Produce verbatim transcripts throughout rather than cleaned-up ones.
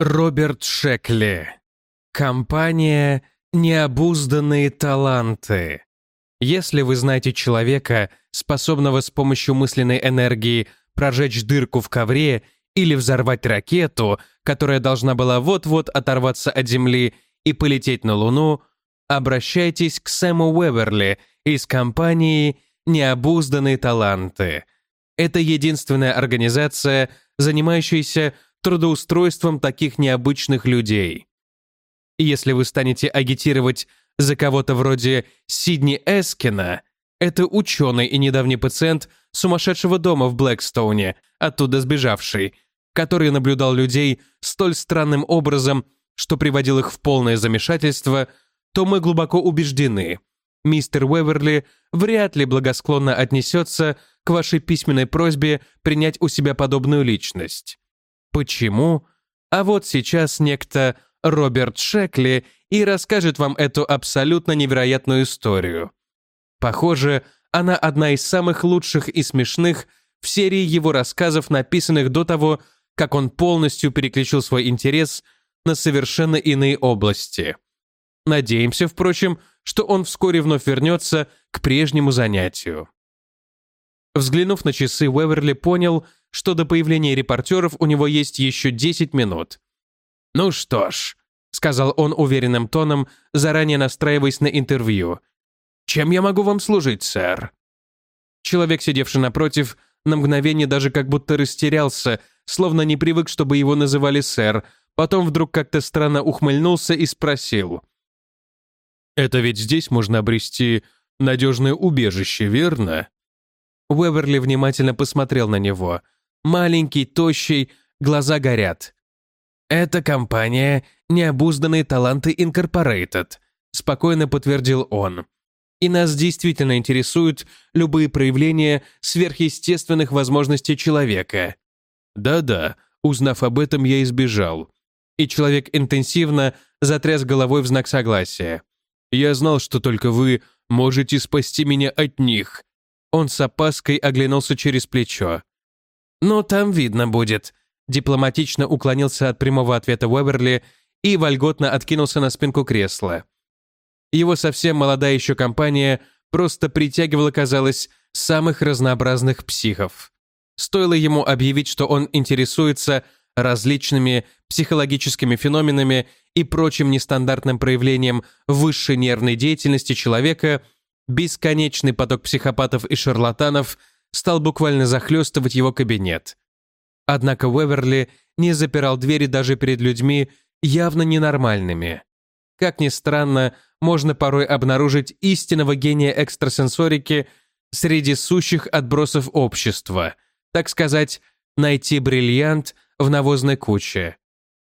Роберт Шекли. Компания «Необузданные таланты». Если вы знаете человека, способного с помощью мысленной энергии прожечь дырку в ковре или взорвать ракету, которая должна была вот-вот оторваться от Земли и полететь на Луну, обращайтесь к Сэму Уэверли из компании «Необузданные таланты». Это единственная организация, занимающаяся трудоустройством таких необычных людей. И если вы станете агитировать за кого-то вроде Сидни Эскина, это ученый и недавний пациент сумасшедшего дома в Блэкстоуне, оттуда сбежавший, который наблюдал людей столь странным образом, что приводил их в полное замешательство, то мы глубоко убеждены, мистер Уэверли вряд ли благосклонно отнесется к вашей письменной просьбе принять у себя подобную личность. Почему? А вот сейчас некто Роберт Шекли и расскажет вам эту абсолютно невероятную историю. Похоже, она одна из самых лучших и смешных в серии его рассказов, написанных до того, как он полностью переключил свой интерес на совершенно иные области. Надеемся, впрочем, что он вскоре вновь вернется к прежнему занятию. Взглянув на часы, Уэверли понял, что до появления репортеров у него есть еще десять минут. «Ну что ж», — сказал он уверенным тоном, заранее настраиваясь на интервью, «чем я могу вам служить, сэр?» Человек, сидевший напротив, на мгновение даже как будто растерялся, словно не привык, чтобы его называли сэр, потом вдруг как-то странно ухмыльнулся и спросил. «Это ведь здесь можно обрести надежное убежище, верно?» Уэверли внимательно посмотрел на него. Маленький, тощий, глаза горят. «Это компания «Необузданные таланты Инкорпорейтед», спокойно подтвердил он. «И нас действительно интересуют любые проявления сверхъестественных возможностей человека». «Да-да, узнав об этом, я избежал». И человек интенсивно затряс головой в знак согласия. «Я знал, что только вы можете спасти меня от них». Он с опаской оглянулся через плечо. «Ну, там видно будет», — дипломатично уклонился от прямого ответа Уэверли и вольготно откинулся на спинку кресла. Его совсем молодая еще компания просто притягивала, казалось, самых разнообразных психов. Стоило ему объявить, что он интересуется различными психологическими феноменами и прочим нестандартным проявлением высшей нервной деятельности человека, бесконечный поток психопатов и шарлатанов стал буквально захлестывать его кабинет. Однако Уэверли не запирал двери даже перед людьми явно ненормальными. Как ни странно, можно порой обнаружить истинного гения экстрасенсорики среди сущих отбросов общества, так сказать, найти бриллиант в навозной куче.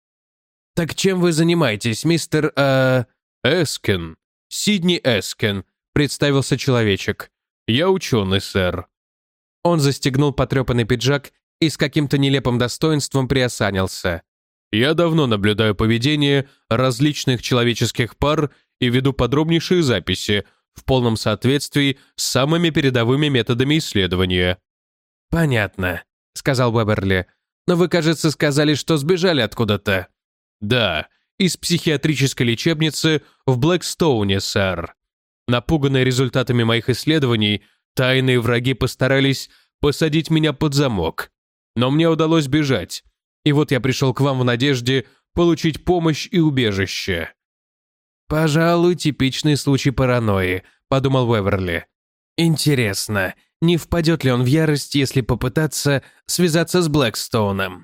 «Так чем вы занимаетесь, мистер... Э... Эскин. Сидни Эскин», — представился человечек. «Я ученый, сэр». Он застегнул потрепанный пиджак и с каким-то нелепым достоинством приосанился. «Я давно наблюдаю поведение различных человеческих пар и веду подробнейшие записи в полном соответствии с самыми передовыми методами исследования». «Понятно», — сказал Уэверли. «Но вы, кажется, сказали, что сбежали откуда-то». «Да, из психиатрической лечебницы в Блэкстоуне, сэр. Напуганные результатами моих исследований, тайные враги постарались посадить меня под замок. Но мне удалось бежать, и вот я пришел к вам в надежде получить помощь и убежище». «Пожалуй, типичный случай паранойи», — подумал Уэверли. «Интересно, не впадет ли он в ярость, если попытаться связаться с Блэкстоуном?»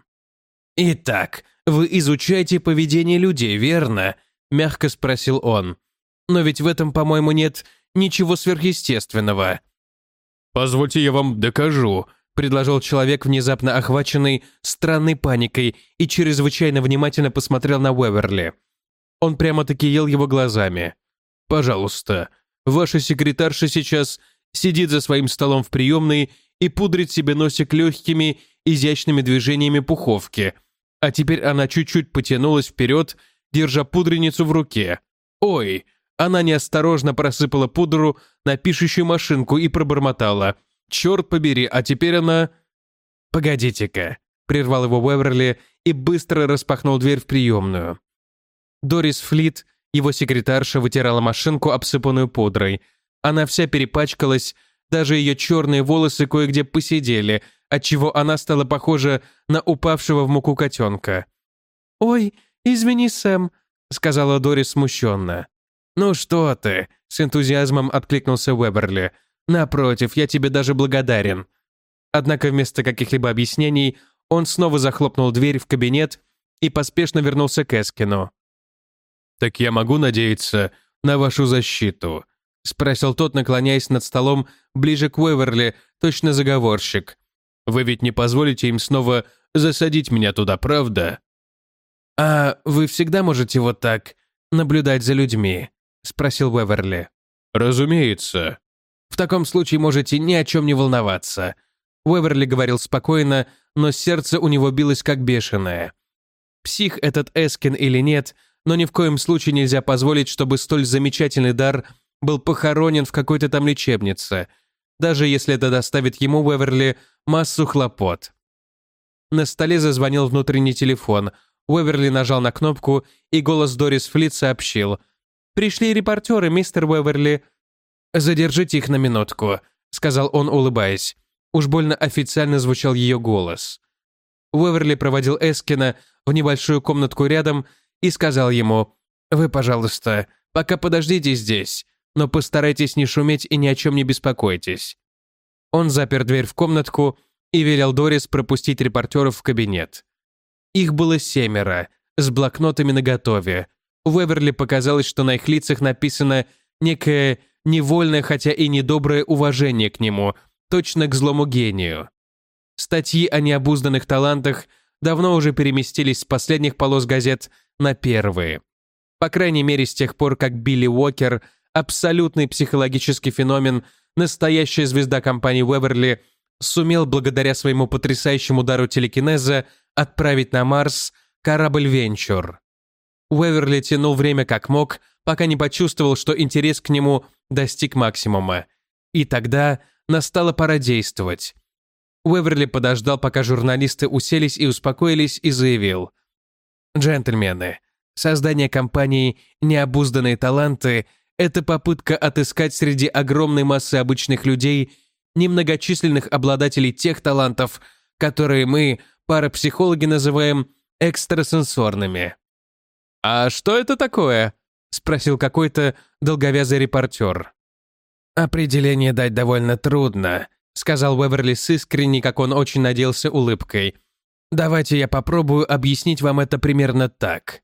«Итак, вы изучаете поведение людей, верно?» — мягко спросил он. «Но ведь в этом, по-моему, нет ничего сверхъестественного». «Позвольте я вам докажу», — предложил человек, внезапно охваченный странной паникой, и чрезвычайно внимательно посмотрел на Уэверли. Он прямо-таки ел его глазами. «Пожалуйста, ваша секретарша сейчас сидит за своим столом в приемной и пудрит себе носик легкими, изящными движениями пуховки, а теперь она чуть-чуть потянулась вперед, держа пудреницу в руке. Ой!» Она неосторожно просыпала пудру на пишущую машинку и пробормотала. «Черт побери, а теперь она...» «Погодите-ка», — прервал его Уэверли и быстро распахнул дверь в приемную. Дорис Флит, его секретарша, вытирала машинку, обсыпанную пудрой. Она вся перепачкалась, даже ее черные волосы кое-где поседели, отчего она стала похожа на упавшего в муку котенка. «Ой, извини, Сэм», — сказала Дорис смущенно. «Ну что ты», — с энтузиазмом откликнулся Уэберли. «Напротив, я тебе даже благодарен». Однако вместо каких-либо объяснений он снова захлопнул дверь в кабинет и поспешно вернулся к Эскину. «Так я могу надеяться на вашу защиту?» — спросил тот, наклоняясь над столом ближе к Уэверли, точно заговорщик. «Вы ведь не позволите им снова засадить меня туда, правда?» «А вы всегда можете вот так наблюдать за людьми?» — спросил Уэверли. «Разумеется». «В таком случае можете ни о чем не волноваться». Уэверли говорил спокойно, но сердце у него билось как бешеное. Псих этот Эскин или нет, но ни в коем случае нельзя позволить, чтобы столь замечательный дар был похоронен в какой-то там лечебнице, даже если это доставит ему, Уэверли, массу хлопот. На столе зазвонил внутренний телефон. Уэверли нажал на кнопку, и голос Дорис Флит сообщил. «Пришли репортеры, мистер Уэверли». «Задержите их на минутку», — сказал он, улыбаясь. Уж больно официально звучал ее голос. Уэверли проводил Эскина в небольшую комнатку рядом и сказал ему: «Вы, пожалуйста, пока подождите здесь, но постарайтесь не шуметь и ни о чем не беспокойтесь». Он запер дверь в комнатку и велел Дорис пропустить репортеров в кабинет. Их было семеро, с блокнотами наготове. Уэверли показалось, что на их лицах написано некое невольное, хотя и недоброе уважение к нему, точно к злому гению. Статьи о необузданных талантах давно уже переместились с последних полос газет на первые. По крайней мере, с тех пор, как Билли Уокер, абсолютный психологический феномен, настоящая звезда компании Уэверли, сумел благодаря своему потрясающему дару телекинеза отправить на Марс корабль «Венчур». Уэверли тянул время как мог, пока не почувствовал, что интерес к нему достиг максимума. И тогда настала пора действовать. Уэверли подождал, пока журналисты уселись и успокоились, и заявил: «Джентльмены, создание компании «Необузданные таланты» — это попытка отыскать среди огромной массы обычных людей немногочисленных обладателей тех талантов, которые мы, парапсихологи, называем экстрасенсорными». «А что это такое?» — спросил какой-то долговязый репортер. «Определение дать довольно трудно», — сказал Уэверли с искренней, как он очень надеялся, улыбкой. «Давайте я попробую объяснить вам это примерно так».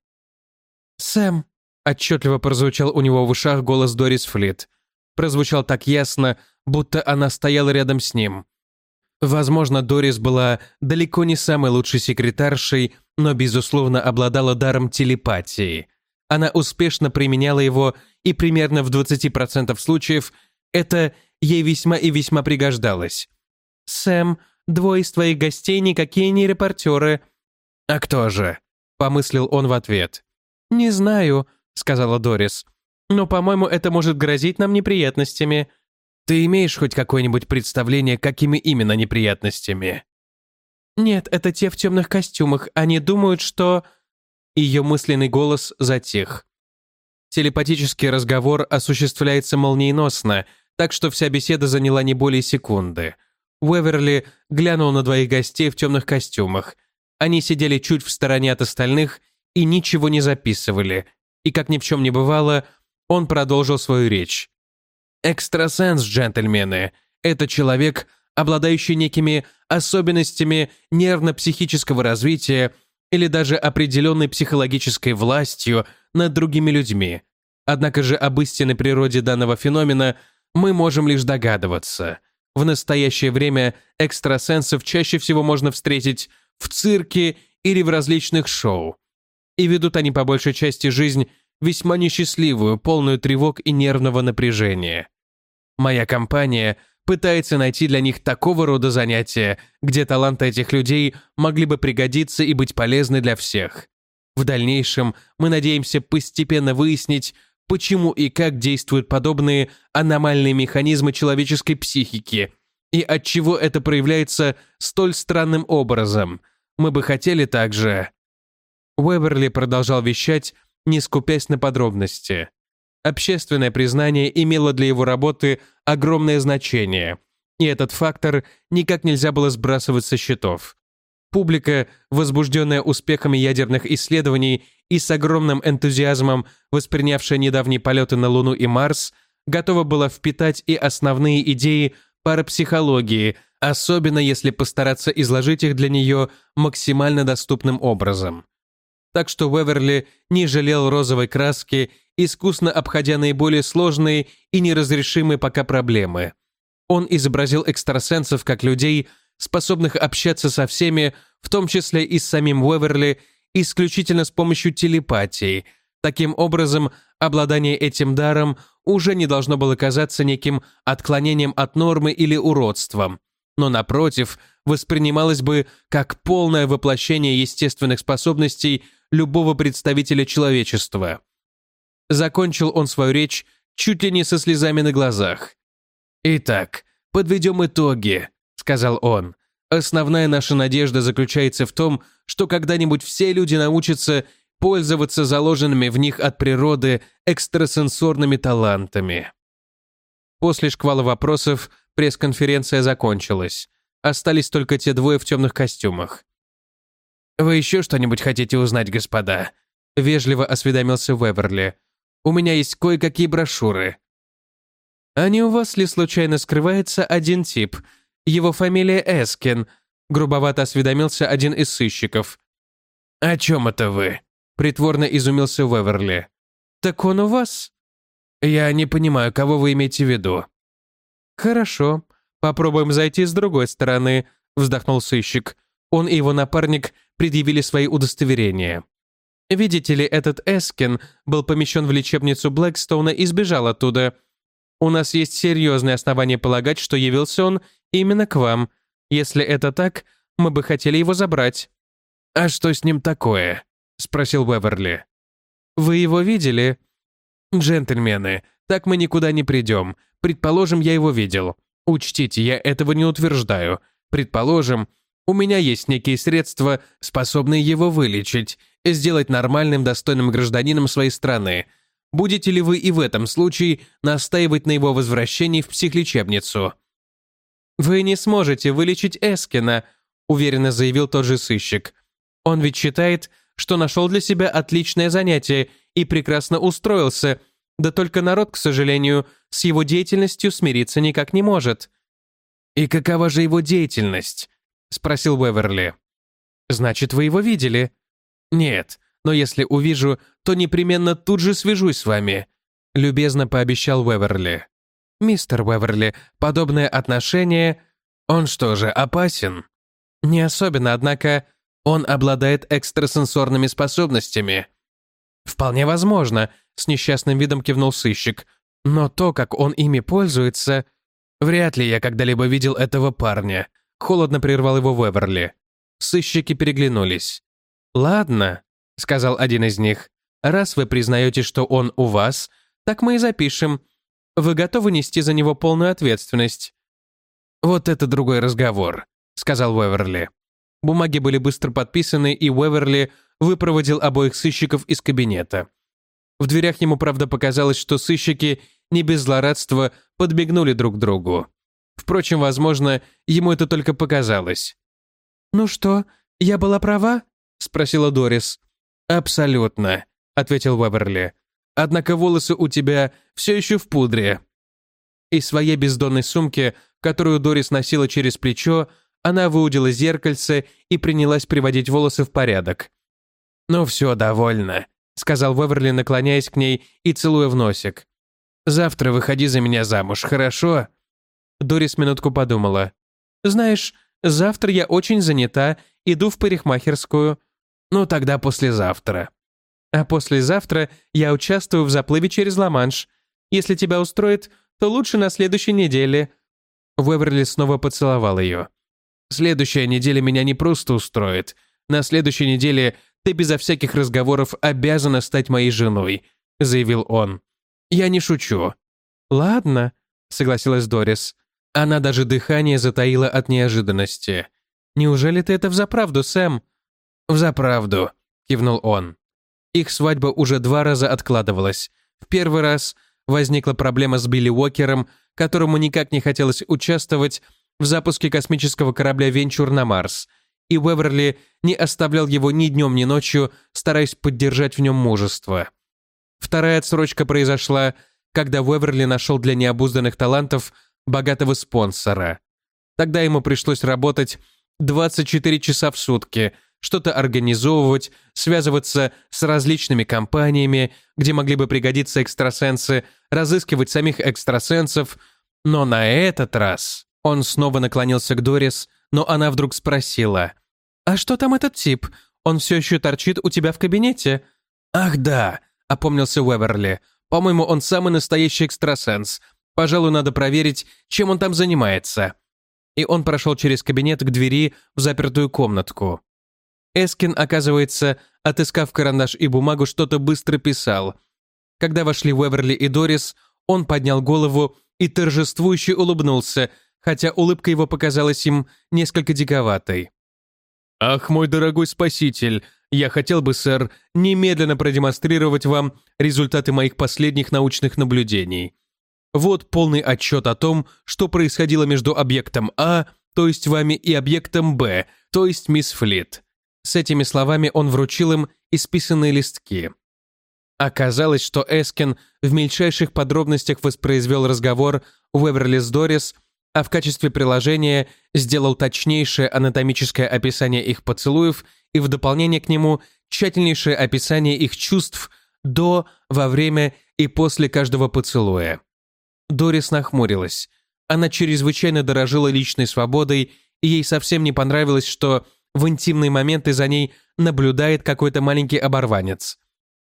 «Сэм», — отчетливо прозвучал у него в ушах голос Дорис Флит. Прозвучал так ясно, будто она стояла рядом с ним. Возможно, Дорис была далеко не самой лучшей секретаршей, но, безусловно, обладала даром телепатии. Она успешно применяла его, и примерно в двадцати процентах случаев это ей весьма и весьма пригождалось. «Сэм, двое из твоих гостей никакие не репортеры». «А кто же?» — помыслил он в ответ. «Не знаю», — сказала Дорис. «Но, по-моему, это может грозить нам неприятностями». «Ты имеешь хоть какое-нибудь представление, какими именно неприятностями?» «Нет, это те в темных костюмах. Они думают, что...» Ее мысленный голос затих. Телепатический разговор осуществляется молниеносно, так что вся беседа заняла не более секунды. Уэверли глянул на двоих гостей в темных костюмах. Они сидели чуть в стороне от остальных и ничего не записывали. И, как ни в чем не бывало, он продолжил свою речь. «Экстрасенс, джентльмены, это человек, обладающий некими особенностями нервно-психического развития или даже определенной психологической властью над другими людьми. Однако же об истинной природе данного феномена мы можем лишь догадываться. В настоящее время экстрасенсов чаще всего можно встретить в цирке или в различных шоу. И ведут они по большей части жизнь весьма несчастливую, полную тревог и нервного напряжения. Моя компания пытается найти для них такого рода занятия, где таланты этих людей могли бы пригодиться и быть полезны для всех. В дальнейшем мы надеемся постепенно выяснить, почему и как действуют подобные аномальные механизмы человеческой психики, и отчего это проявляется столь странным образом. Мы бы хотели также...» Уэверли продолжал вещать, не скупясь на подробности. Общественное признание имело для его работы огромное значение, и этот фактор никак нельзя было сбрасывать со счетов. Публика, возбужденная успехами ядерных исследований и с огромным энтузиазмом воспринявшая недавние полеты на Луну и Марс, готова была впитать и основные идеи парапсихологии, особенно если постараться изложить их для нее максимально доступным образом. Так что Уэверли не жалел розовой краски, искусно обходя наиболее сложные и неразрешимые пока проблемы. Он изобразил экстрасенсов как людей, способных общаться со всеми, в том числе и с самим Уэверли, исключительно с помощью телепатии. Таким образом, обладание этим даром уже не должно было казаться неким отклонением от нормы или уродством, но, напротив, воспринималось бы как полное воплощение естественных способностей любого представителя человечества. Закончил он свою речь чуть ли не со слезами на глазах. «Итак, подведем итоги», — сказал он. «Основная наша надежда заключается в том, что когда-нибудь все люди научатся пользоваться заложенными в них от природы экстрасенсорными талантами». После шквала вопросов пресс-конференция закончилась. Остались только те двое в темных костюмах. «Вы еще что-нибудь хотите узнать, господа?» — вежливо осведомился Уэверли. «У меня есть кое-какие брошюры». «А не у вас ли случайно скрывается один тип? Его фамилия Эскин», — грубовато осведомился один из сыщиков. «О чем это вы?» — притворно изумился Уэверли. «Так он у вас?» «Я не понимаю, кого вы имеете в виду». «Хорошо, попробуем зайти с другой стороны», — вздохнул сыщик. Он и его напарник предъявили свои удостоверения. «Видите ли, этот Эскин был помещен в лечебницу Блэкстоуна и сбежал оттуда. У нас есть серьезные основания полагать, что явился он именно к вам. Если это так, мы бы хотели его забрать». «А что с ним такое?» — спросил Уэверли. «Вы его видели?» «Джентльмены, так мы никуда не придем. Предположим, я его видел. Учтите, я этого не утверждаю. Предположим, у меня есть некие средства, способные его вылечить, сделать нормальным, достойным гражданином своей страны. Будете ли вы и в этом случае настаивать на его возвращении в психлечебницу?» «Вы не сможете вылечить Эскина», — уверенно заявил тот же сыщик. «Он ведь считает, что нашел для себя отличное занятие и прекрасно устроился, да только народ, к сожалению, с его деятельностью смириться никак не может». «И какова же его деятельность?» — спросил Уэверли. «Значит, вы его видели?» «Нет, но если увижу, то непременно тут же свяжусь с вами», — любезно пообещал Уэверли. «Мистер Уэверли, подобное отношение... Он что же, опасен?» «Не особенно, однако он обладает экстрасенсорными способностями». «Вполне возможно», — с несчастным видом кивнул сыщик. «Но то, как он ими пользуется...» «Вряд ли я когда-либо видел этого парня», — холодно прервал его Уэверли. Сыщики переглянулись. «Ладно», — сказал один из них. «Раз вы признаете, что он у вас, так мы и запишем. Вы готовы нести за него полную ответственность?» «Вот это другой разговор», — сказал Уэверли. Бумаги были быстро подписаны, и Уэверли выпроводил обоих сыщиков из кабинета. В дверях ему, правда, показалось, что сыщики не без злорадства подмигнули друг другу. Впрочем, возможно, ему это только показалось. «Ну что, я была права?» — спросила Дорис. «Абсолютно», — ответил Уэверли. «Однако волосы у тебя все еще в пудре». Из своей бездонной сумки, которую Дорис носила через плечо, она выудила зеркальце и принялась приводить волосы в порядок. «Ну все, довольно», — сказал Уэверли, наклоняясь к ней и целуя в носик. «Завтра выходи за меня замуж, хорошо?» Дорис минутку подумала. «Знаешь, завтра я очень занята, иду в парикмахерскую. Ну тогда послезавтра. А послезавтра я участвую в заплыве через Ла-Манш. Если тебя устроит, то лучше на следующей неделе». Уэверли снова поцеловал ее. «Следующая неделя меня не просто устроит. На следующей неделе ты безо всяких разговоров обязана стать моей женой», — заявил он. «Я не шучу». «Ладно», — согласилась Дорис. Она даже дыхание затаила от неожиданности. «Неужели ты это взаправду, Сэм?» «Взаправду», — кивнул он. Их свадьба уже два раза откладывалась. В первый раз возникла проблема с Билли Уокером, которому никак не хотелось участвовать в запуске космического корабля «Венчур» на Марс, и Уэверли не оставлял его ни днем, ни ночью, стараясь поддержать в нем мужество. Вторая отсрочка произошла, когда Уэверли нашел для необузданных талантов богатого спонсора. Тогда ему пришлось работать двадцать четыре часа в сутки, что-то организовывать, связываться с различными компаниями, где могли бы пригодиться экстрасенсы, разыскивать самих экстрасенсов. Но на этот раз он снова наклонился к Дорис, но она вдруг спросила: «А что там этот тип? Он все еще торчит у тебя в кабинете?» «Ах да», — опомнился Уэверли. «По-моему, он самый настоящий экстрасенс. Пожалуй, надо проверить, чем он там занимается». И он прошел через кабинет к двери в запертую комнатку. Эскин, оказывается, отыскав карандаш и бумагу, что-то быстро писал. Когда вошли Уэверли и Дорис, он поднял голову и торжествующе улыбнулся, хотя улыбка его показалась им несколько диковатой. «Ах, мой дорогой спаситель, я хотел бы, сэр, немедленно продемонстрировать вам результаты моих последних научных наблюдений. Вот полный отчет о том, что происходило между объектом А, то есть вами, и объектом Б, то есть мисс Флит». С этими словами он вручил им исписанные листки. Оказалось, что Эскин в мельчайших подробностях воспроизвел разговор Уэверли с Дорис, а в качестве приложения сделал точнейшее анатомическое описание их поцелуев и в дополнение к нему тщательнейшее описание их чувств до, во время и после каждого поцелуя. Дорис нахмурилась. Она чрезвычайно дорожила личной свободой, и ей совсем не понравилось, что в интимные моменты за ней наблюдает какой-то маленький оборванец.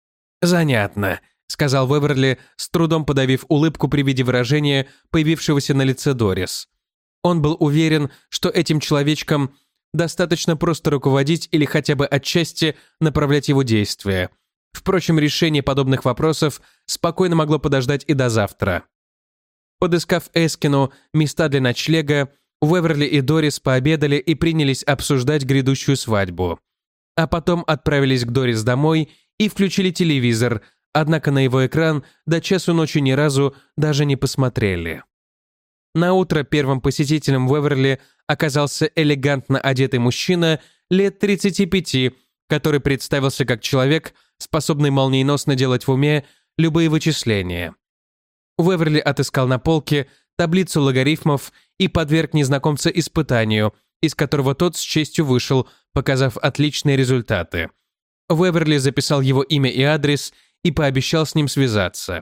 «Занятно», — сказал Уэверли, с трудом подавив улыбку при виде выражения, появившегося на лице Дорис. Он был уверен, что этим человечком достаточно просто руководить или хотя бы отчасти направлять его действия. Впрочем, решение подобных вопросов спокойно могло подождать и до завтра. Подыскав Эскину места для ночлега, Уэверли и Дорис пообедали и принялись обсуждать грядущую свадьбу. А потом отправились к Дорис домой и включили телевизор, однако на его экран до часу ночи ни разу даже не посмотрели. Наутро первым посетителем Уэверли оказался элегантно одетый мужчина лет тридцати пяти, который представился как человек, способный молниеносно делать в уме любые вычисления. Уэверли отыскал на полке таблицу логарифмов и подверг незнакомца испытанию, из которого тот с честью вышел, показав отличные результаты. Уэверли записал его имя и адрес и пообещал с ним связаться.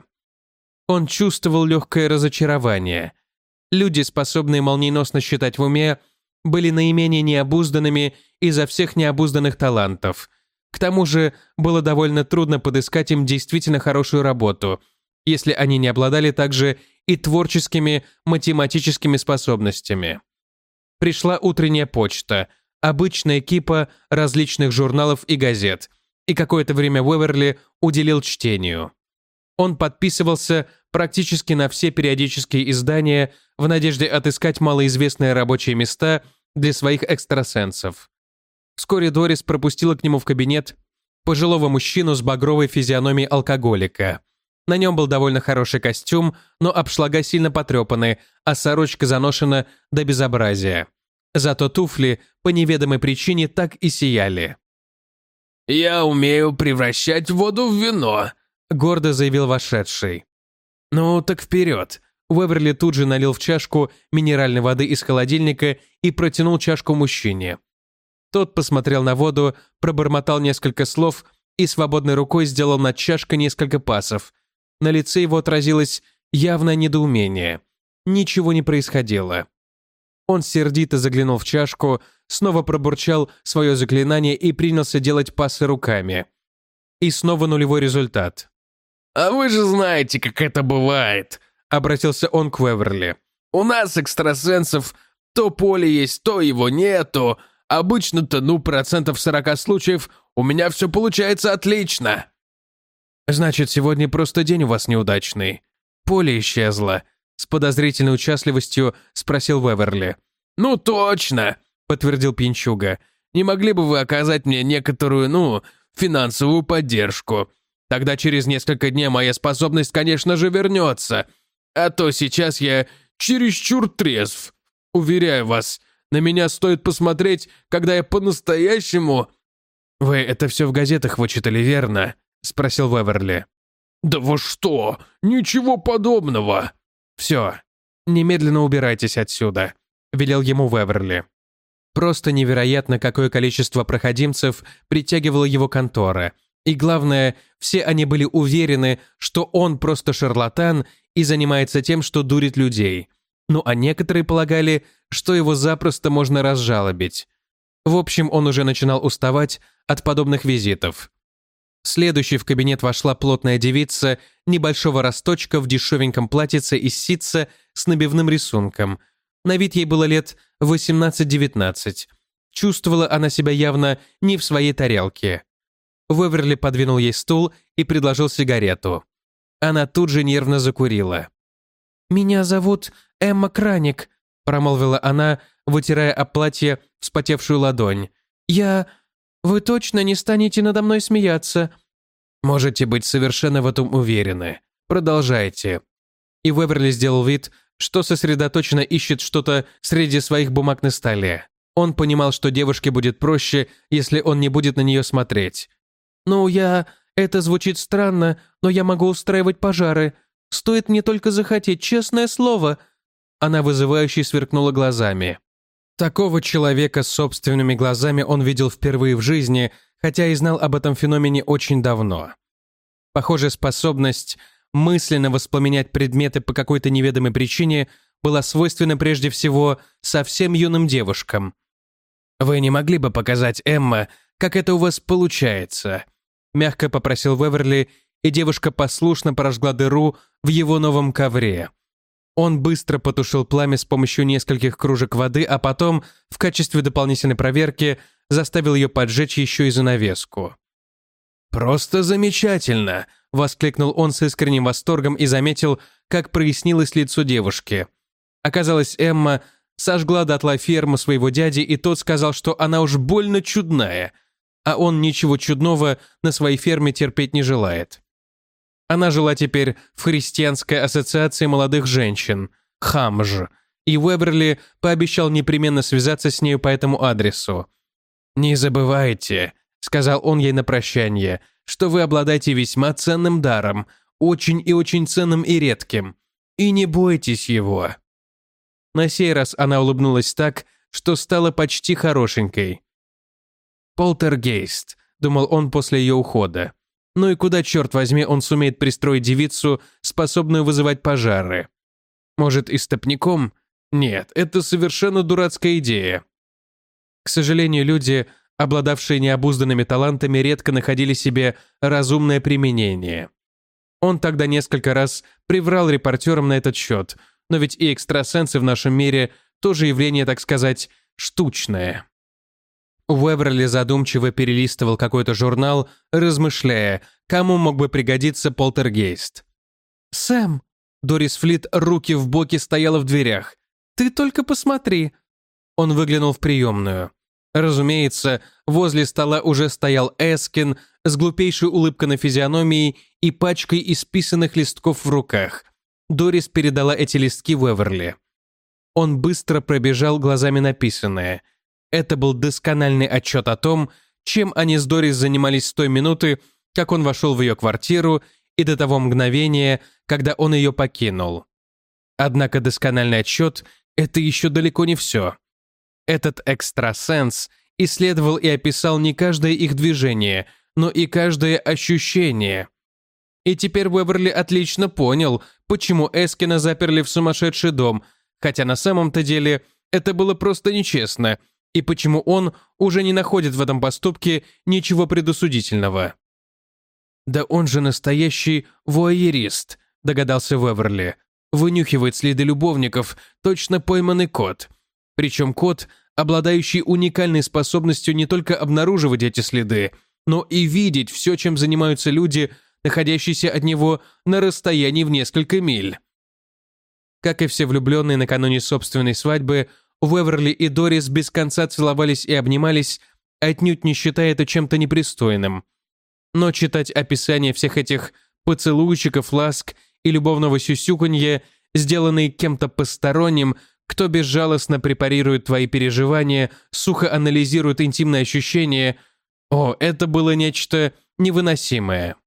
Он чувствовал легкое разочарование. Люди, способные молниеносно считать в уме, были наименее необузданными изо всех необузданных талантов. К тому же было довольно трудно подыскать им действительно хорошую работу, если они не обладали также и творческими математическими способностями. Пришла утренняя почта, обычная кипа различных журналов и газет, и какое-то время Уэверли уделил чтению. Он подписывался практически на все периодические издания в надежде отыскать малоизвестные рабочие места для своих экстрасенсов. Вскоре Дорис пропустила к нему в кабинет пожилого мужчину с багровой физиономией алкоголика. На нем был довольно хороший костюм, но обшлага сильно потрепаны, а сорочка заношена до безобразия. Зато туфли по неведомой причине так и сияли. «Я умею превращать воду в вино», — гордо заявил вошедший. «Ну, так вперед». Уэверли тут же налил в чашку минеральной воды из холодильника и протянул чашку мужчине. Тот посмотрел на воду, пробормотал несколько слов и свободной рукой сделал над чашкой несколько пасов. На лице его отразилось явное недоумение. Ничего не происходило. Он сердито заглянул в чашку, снова пробурчал свое заклинание и принялся делать пасы руками. И снова нулевой результат. «А вы же знаете, как это бывает», — обратился он к Уэверли. «У нас, экстрасенсов, то поле есть, то его нету. Обычно-то, ну, процентов сорока случаев у меня все получается отлично». «Значит, сегодня просто день у вас неудачный. Поле исчезло», — с подозрительной участливостью спросил Уэверли. «Ну точно», — подтвердил пьянчуга. Не могли бы вы оказать мне некоторую, ну, финансовую поддержку? Тогда через несколько дней моя способность, конечно же, вернется. А то сейчас я чересчур трезв. Уверяю вас, на меня стоит посмотреть, когда я по-настоящему...» «Вы это все в газетах вычитали, верно?» — спросил Веверли. «Да вы что? Ничего подобного!» «Все, немедленно убирайтесь отсюда», — велел ему Веверли. Просто невероятно, какое количество проходимцев притягивала его контора. И главное, все они были уверены, что он просто шарлатан и занимается тем, что дурит людей. Ну а некоторые полагали, что его запросто можно разжалобить. В общем, он уже начинал уставать от подобных визитов. Следующей в кабинет вошла плотная девица небольшого росточка в дешевеньком платьице из ситца с набивным рисунком. На вид ей было лет восемнадцать-девятнадцать. Чувствовала она себя явно не в своей тарелке. Веверли подвинул ей стул и предложил сигарету. Она тут же нервно закурила. «Меня зовут Эмма Краник», — промолвила она, вытирая об платье вспотевшую ладонь. «Я... Вы точно не станете надо мной смеяться?» «Можете быть совершенно в этом уверены. Продолжайте». И Веверли сделал вид, что сосредоточенно ищет что-то среди своих бумаг на столе. Он понимал, что девушке будет проще, если он не будет на нее смотреть. «Ну, я... Это звучит странно, но я могу устраивать пожары. Стоит мне только захотеть, честное слово». Она вызывающе сверкнула глазами. Такого человека с собственными глазами он видел впервые в жизни, хотя и знал об этом феномене очень давно. Похоже, способность мысленно воспламенять предметы по какой-то неведомой причине была свойственна прежде всего совсем юным девушкам. «Вы не могли бы показать, Эмма, как это у вас получается?» Мягко попросил Веверли, и девушка послушно прожгла дыру в его новом ковре. Он быстро потушил пламя с помощью нескольких кружек воды, а потом, в качестве дополнительной проверки, заставил ее поджечь еще и занавеску. «Просто замечательно!» — воскликнул он с искренним восторгом и заметил, как прояснилось лицо девушки. Оказалось, Эмма сожгла дотла ферму своего дяди, и тот сказал, что она уж больно чудная, а он ничего чудного на своей ферме терпеть не желает. Она жила теперь в христианской ассоциации молодых женщин, ХАМЖ, и Веверли пообещал непременно связаться с нею по этому адресу. «Не забывайте», — сказал он ей на прощание, «что вы обладаете весьма ценным даром, очень и очень ценным и редким, и не бойтесь его». На сей раз она улыбнулась так, что стала почти хорошенькой. «Полтергейст», — думал он после ее ухода. Ну и куда, черт возьми, он сумеет пристроить девицу, способную вызывать пожары? Может, истопником? Нет, это совершенно дурацкая идея. К сожалению, люди, обладавшие необузданными талантами, редко находили себе разумное применение. Он тогда несколько раз приврал репортерам на этот счет, но ведь и экстрасенсы в нашем мире тоже явление, так сказать, штучное. Веверли задумчиво перелистывал какой-то журнал, размышляя, кому мог бы пригодиться полтергейст. «Сэм!» Дорис Флит руки в боки стояла в дверях. «Ты только посмотри!» Он выглянул в приемную. Разумеется, возле стола уже стоял Эскин с глупейшей улыбкой на физиономии и пачкой исписанных листков в руках. Дорис передала эти листки Веверли. Он быстро пробежал глазами написанное. Это был доскональный отчет о том, чем они с Дорис занимались с той минуты, как он вошел в ее квартиру, и до того мгновения, когда он ее покинул. Однако доскональный отчет – это еще далеко не все. Этот экстрасенс исследовал и описал не каждое их движение, но и каждое ощущение. И теперь Веверли отлично понял, почему Эскина заперли в сумасшедший дом, хотя на самом-то деле это было просто нечестно, и почему он уже не находит в этом поступке ничего предосудительного. «Да он же настоящий вуайерист», — догадался Веверли. «Вынюхивает следы любовников, точно пойманный кот. Причем кот, обладающий уникальной способностью не только обнаруживать эти следы, но и видеть все, чем занимаются люди, находящиеся от него на расстоянии в несколько миль». Как и все влюбленные накануне собственной свадьбы, Веверли и Дорис без конца целовались и обнимались, отнюдь не считая это чем-то непристойным. Но читать описание всех этих поцелуйчиков, ласк и любовного сюсюканья, сделанные кем-то посторонним, кто безжалостно препарирует твои переживания, сухо анализирует интимные ощущения, о, это было нечто невыносимое.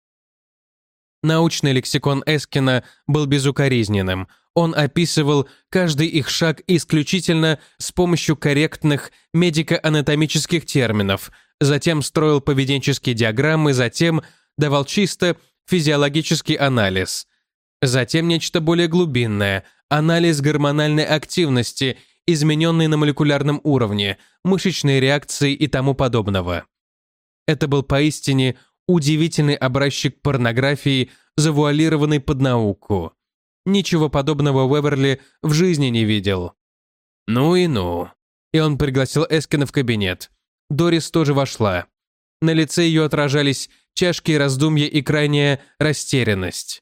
Научный лексикон Эскина был безукоризненным. Он описывал каждый их шаг исключительно с помощью корректных медико-анатомических терминов, затем строил поведенческие диаграммы, затем давал чисто физиологический анализ. Затем нечто более глубинное – анализ гормональной активности, измененной на молекулярном уровне, мышечной реакции и тому подобного. Это был поистине удивительный образчик порнографии, завуалированный под науку. Ничего подобного Уэверли в жизни не видел. Ну и ну. И он пригласил Эскина в кабинет. Дорис тоже вошла. На лице ее отражались тяжкие раздумья и крайняя растерянность.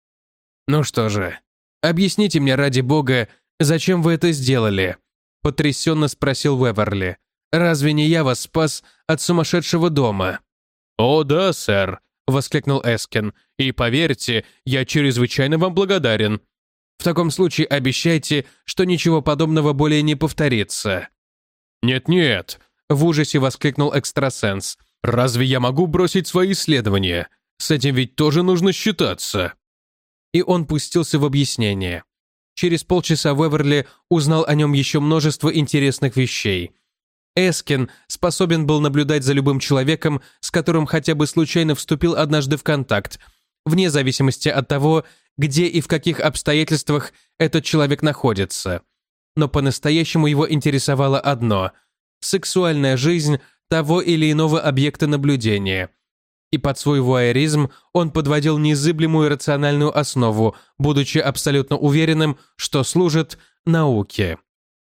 «Ну что же, объясните мне ради бога, зачем вы это сделали?» Потрясенно спросил Уэверли. «Разве не я вас спас от сумасшедшего дома?» «О да, сэр», — воскликнул Эскин. «И поверьте, я чрезвычайно вам благодарен». «В таком случае обещайте, что ничего подобного более не повторится». «Нет-нет», — в ужасе воскликнул экстрасенс. «Разве я могу бросить свои исследования? С этим ведь тоже нужно считаться». И он пустился в объяснение. Через полчаса Уэверли узнал о нем еще множество интересных вещей. Эскин способен был наблюдать за любым человеком, с которым хотя бы случайно вступил однажды в контакт, вне зависимости от того, где и в каких обстоятельствах этот человек находится. Но по-настоящему его интересовало одно – сексуальная жизнь того или иного объекта наблюдения. И под свой вуайеризм он подводил незыблемую рациональную основу, будучи абсолютно уверенным, что служит науке.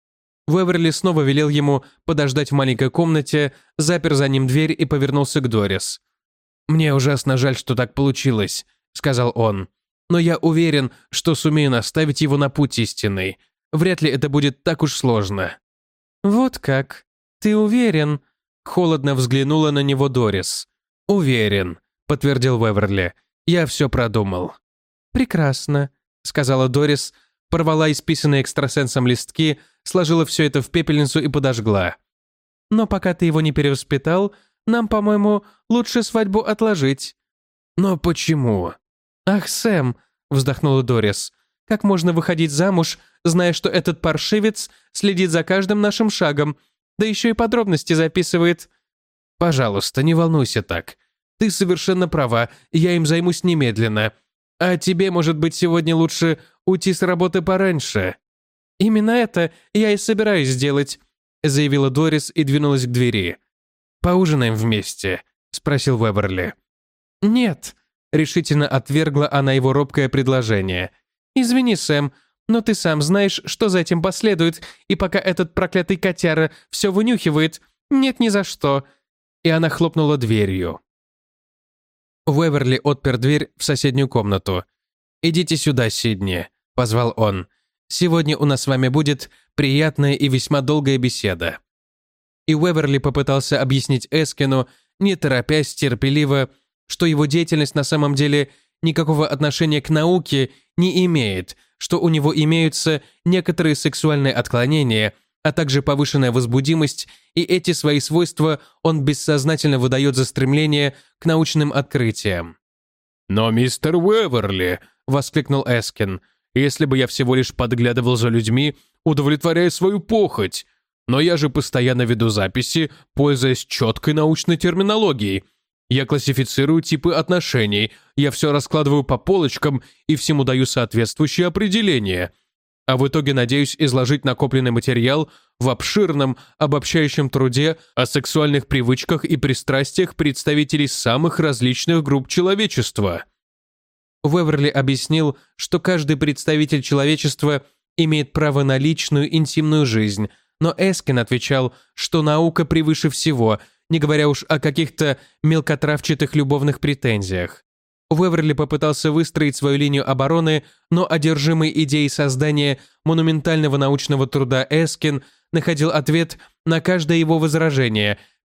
Уэверли снова велел ему подождать в маленькой комнате, запер за ним дверь и повернулся к Дорис. «Мне ужасно жаль, что так получилось», — сказал он. «Но я уверен, что сумею наставить его на путь истинный. Вряд ли это будет так уж сложно». «Вот как? Ты уверен?» — холодно взглянула на него Дорис. «Уверен», — подтвердил Уэверли. «Я все продумал». «Прекрасно», — сказала Дорис, порвала исписанные экстрасенсом листки, сложила все это в пепельницу и подожгла. «Но пока ты его не перевоспитал, нам, по-моему, лучше свадьбу отложить». «Но почему?» «Ах, Сэм», — вздохнула Дорис, «как можно выходить замуж, зная, что этот паршивец следит за каждым нашим шагом, да еще и подробности записывает?» «Пожалуйста, не волнуйся так. Ты совершенно права, я им займусь немедленно. А тебе, может быть, сегодня лучше уйти с работы пораньше». «Именно это я и собираюсь сделать», — заявила Дорис и двинулась к двери. «Поужинаем вместе?» — спросил Уэверли. «Нет», — решительно отвергла она его робкое предложение. «Извини, Сэм, но ты сам знаешь, что за этим последует, и пока этот проклятый котяра все вынюхивает, нет ни за что». И она хлопнула дверью. Уэверли отпер дверь в соседнюю комнату. «Идите сюда, Сидни», — позвал он. «Сегодня у нас с вами будет приятная и весьма долгая беседа». И Уэверли попытался объяснить Эскину, не торопясь, терпеливо, что его деятельность на самом деле никакого отношения к науке не имеет, что у него имеются некоторые сексуальные отклонения, а также повышенная возбудимость, и эти свои свойства он бессознательно выдает за стремление к научным открытиям. «Но, мистер Уэверли», — воскликнул Эскин, «если бы я всего лишь подглядывал за людьми, удовлетворяя свою похоть, но я же постоянно веду записи, пользуясь четкой научной терминологией. Я классифицирую типы отношений, я все раскладываю по полочкам и всему даю соответствующие определения. А в итоге надеюсь изложить накопленный материал в обширном, обобщающем труде о сексуальных привычках и пристрастиях представителей самых различных групп человечества». Уэверли объяснил, что каждый представитель человечества имеет право на личную интимную жизнь, но Эскин отвечал, что наука превыше всего, не говоря уж о каких-то мелкотравчатых любовных претензиях. Уэверли попытался выстроить свою линию обороны, но одержимый идеей создания монументального научного труда Эскин находил ответ на каждое его возражение,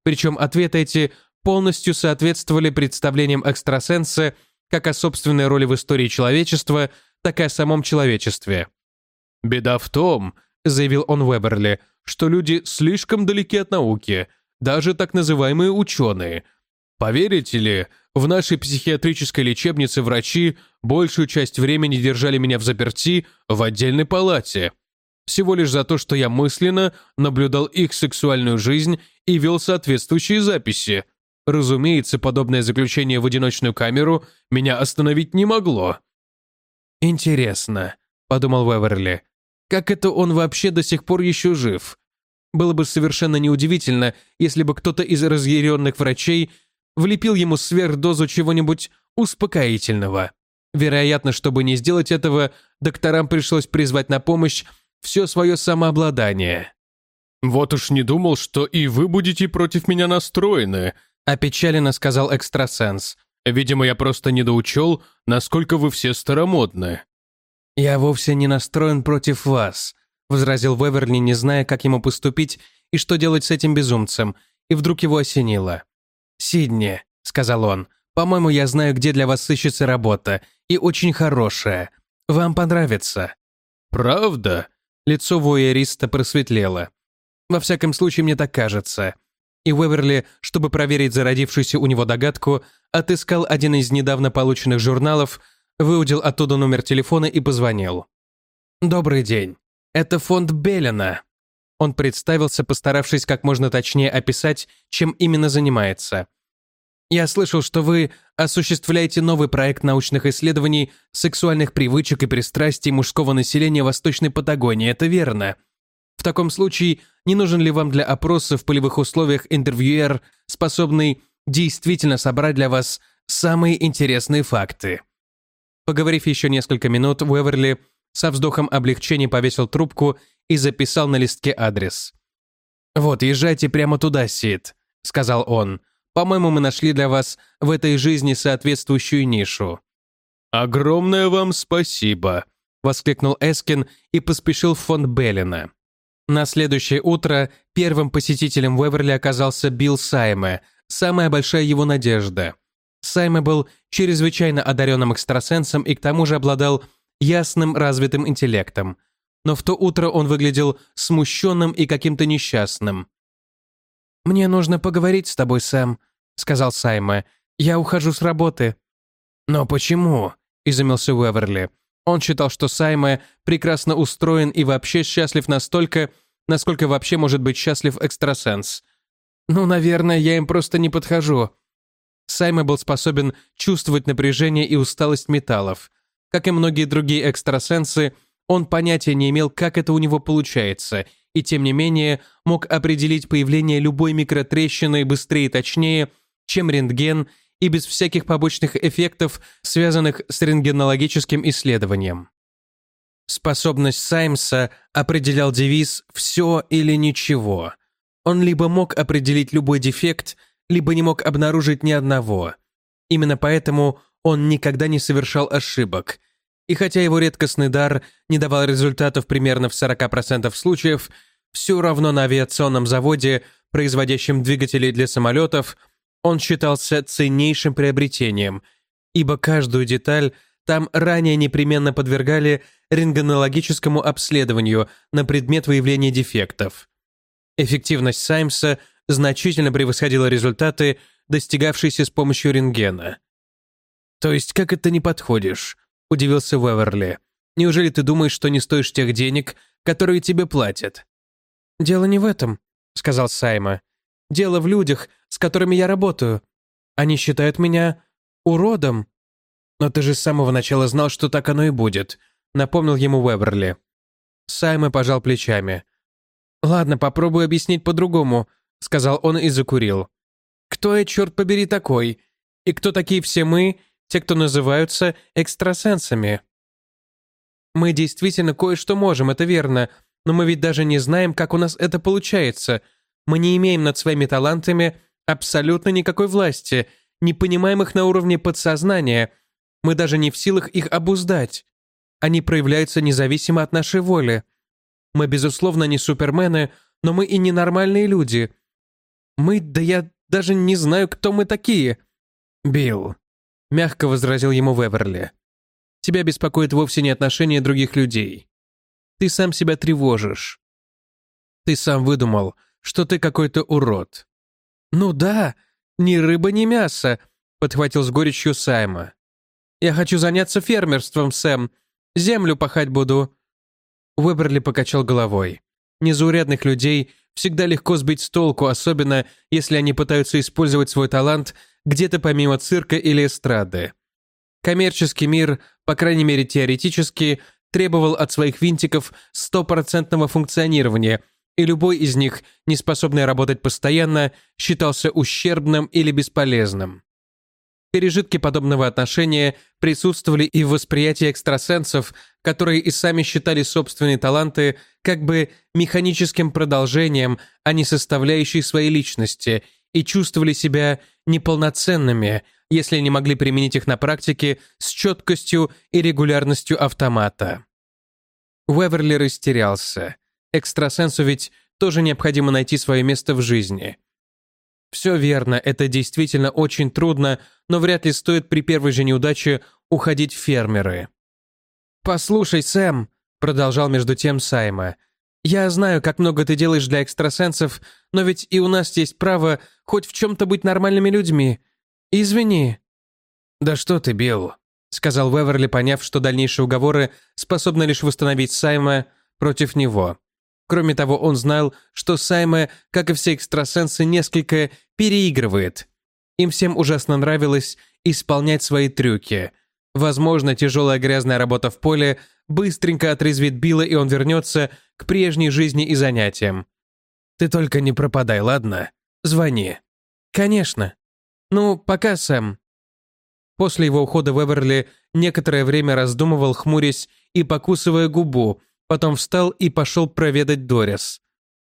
Причем ответы эти полностью соответствовали представлениям экстрасенса как о собственной роли в истории человечества, так и о самом человечестве. «Беда в том, — заявил он Уэберли, — что люди слишком далеки от науки, даже так называемые ученые. Поверите ли, в нашей психиатрической лечебнице врачи большую часть времени держали меня в заперти в отдельной палате. Всего лишь за то, что я мысленно наблюдал их сексуальную жизнь и вел соответствующие записи. Разумеется, подобное заключение в одиночную камеру меня остановить не могло». «Интересно», — подумал Уэверли, — «как это он вообще до сих пор еще жив? Было бы совершенно неудивительно, если бы кто-то из разъяренных врачей влепил ему сверхдозу чего-нибудь успокоительного. Вероятно, чтобы не сделать этого, докторам пришлось призвать на помощь все свое самообладание». «Вот уж не думал, что и вы будете против меня настроены», — опечаленно сказал экстрасенс. «Видимо, я просто недоучел, насколько вы все старомодны». «Я вовсе не настроен против вас», — возразил Уэверли, не зная, как ему поступить и что делать с этим безумцем, и вдруг его осенило. «Сидни», — сказал он, — «по-моему, я знаю, где для вас сыщется работа, и очень хорошая. Вам понравится». «Правда?» Лицо вуайериста просветлело. «Во всяком случае, мне так кажется». И Уэверли, чтобы проверить зародившуюся у него догадку, отыскал один из недавно полученных журналов, выудил оттуда номер телефона и позвонил. «Добрый день. Это фонд Беллина». Он представился, постаравшись как можно точнее описать, чем именно занимается. «Я слышал, что вы осуществляете новый проект научных исследований сексуальных привычек и пристрастий мужского населения Восточной Патагонии, это верно? В таком случае, не нужен ли вам для опроса в полевых условиях интервьюер, способный действительно собрать для вас самые интересные факты?» Поговорив еще несколько минут, Уэверли со вздохом облегчения повесил трубку и записал на листке адрес. «Вот, езжайте прямо туда, Сид», — сказал он. «По-моему, мы нашли для вас в этой жизни соответствующую нишу». «Огромное вам спасибо», — воскликнул Эскин и поспешил в фонд Беллина. На следующее утро первым посетителем Уэверли оказался Билл Сайме, самая большая его надежда. Сайме был чрезвычайно одаренным экстрасенсом и к тому же обладал ясным развитым интеллектом. Но в то утро он выглядел смущенным и каким-то несчастным. «Мне нужно поговорить с тобой, Сэм», — сказал Сайме. «Я ухожу с работы». «Но почему?» — изумился Уэверли. Он считал, что Сайме прекрасно устроен и вообще счастлив настолько, насколько вообще может быть счастлив экстрасенс. «Ну, наверное, я им просто не подхожу». Сайме был способен чувствовать напряжение и усталость металлов. Как и многие другие экстрасенсы, он понятия не имел, как это у него получается, и тем не менее мог определить появление любой микротрещины быстрее и точнее, чем рентген, и без всяких побочных эффектов, связанных с рентгенологическим исследованием. Способность Саймса определял девиз «все или ничего». Он либо мог определить любой дефект, либо не мог обнаружить ни одного. Именно поэтому он никогда не совершал ошибок. И хотя его редкостный дар не давал результатов примерно в сорок процентов случаев, все равно на авиационном заводе, производящем двигатели для самолетов, он считался ценнейшим приобретением, ибо каждую деталь там ранее непременно подвергали рентгенологическому обследованию на предмет выявления дефектов. Эффективность Саймса значительно превосходила результаты, достигавшиеся с помощью рентгена. «То есть как это не подходишь?» – удивился Уэверли. «Неужели ты думаешь, что не стоишь тех денег, которые тебе платят?» «Дело не в этом», – сказал Сайма. «Дело в людях, с которыми я работаю. Они считают меня уродом». «Но ты же с самого начала знал, что так оно и будет», – напомнил ему Уэверли. Сайма пожал плечами. «Ладно, попробую объяснить по-другому», — сказал он и закурил. «Кто я, черт побери, такой? И кто такие все мы, те, кто называются экстрасенсами?» «Мы действительно кое-что можем, это верно, но мы ведь даже не знаем, как у нас это получается. Мы не имеем над своими талантами абсолютно никакой власти, не понимаем их на уровне подсознания. Мы даже не в силах их обуздать. Они проявляются независимо от нашей воли. Мы, безусловно, не супермены, но мы и ненормальные люди. Мы, да я даже не знаю, кто мы такие». «Билл», — мягко возразил ему Веверли, «тебя беспокоит вовсе не отношение других людей. Ты сам себя тревожишь. Ты сам выдумал, что ты какой-то урод». «Ну да, ни рыба, ни мясо», — подхватил с горечью Сайма. «Я хочу заняться фермерством, Сэм. Землю пахать буду». Уэберли покачал головой. Незаурядных людей всегда легко сбить с толку, особенно если они пытаются использовать свой талант где-то помимо цирка или эстрады. Коммерческий мир, по крайней мере теоретически, требовал от своих винтиков стопроцентного функционирования, и любой из них, не способный работать постоянно, считался ущербным или бесполезным. Пережитки подобного отношения присутствовали и в восприятии экстрасенсов, которые и сами считали собственные таланты как бы механическим продолжением, а не составляющей своей личности, и чувствовали себя неполноценными, если не могли применить их на практике с четкостью и регулярностью автомата. Уэверли растерялся. Экстрасенсу ведь тоже необходимо найти свое место в жизни. Все верно, это действительно очень трудно, но вряд ли стоит при первой же неудаче уходить в фермеры. «Послушай, Сэм», — продолжал между тем Сайма, «я знаю, как много ты делаешь для экстрасенсов, но ведь и у нас есть право хоть в чем-то быть нормальными людьми. Извини». «Да что ты, Билл», — сказал Веверли, поняв, что дальнейшие уговоры способны лишь восстановить Сайма против него. Кроме того, он знал, что Сайма, как и все экстрасенсы, несколько переигрывает. Им всем ужасно нравилось исполнять свои трюки. Возможно, тяжелая грязная работа в поле быстренько отрезвит Билла, и он вернется к прежней жизни и занятиям. «Ты только не пропадай, ладно? Звони». «Конечно. Ну, пока, Сэм». После его ухода Веверли некоторое время раздумывал, хмурясь и покусывая губу, потом встал и пошел проведать Дорис.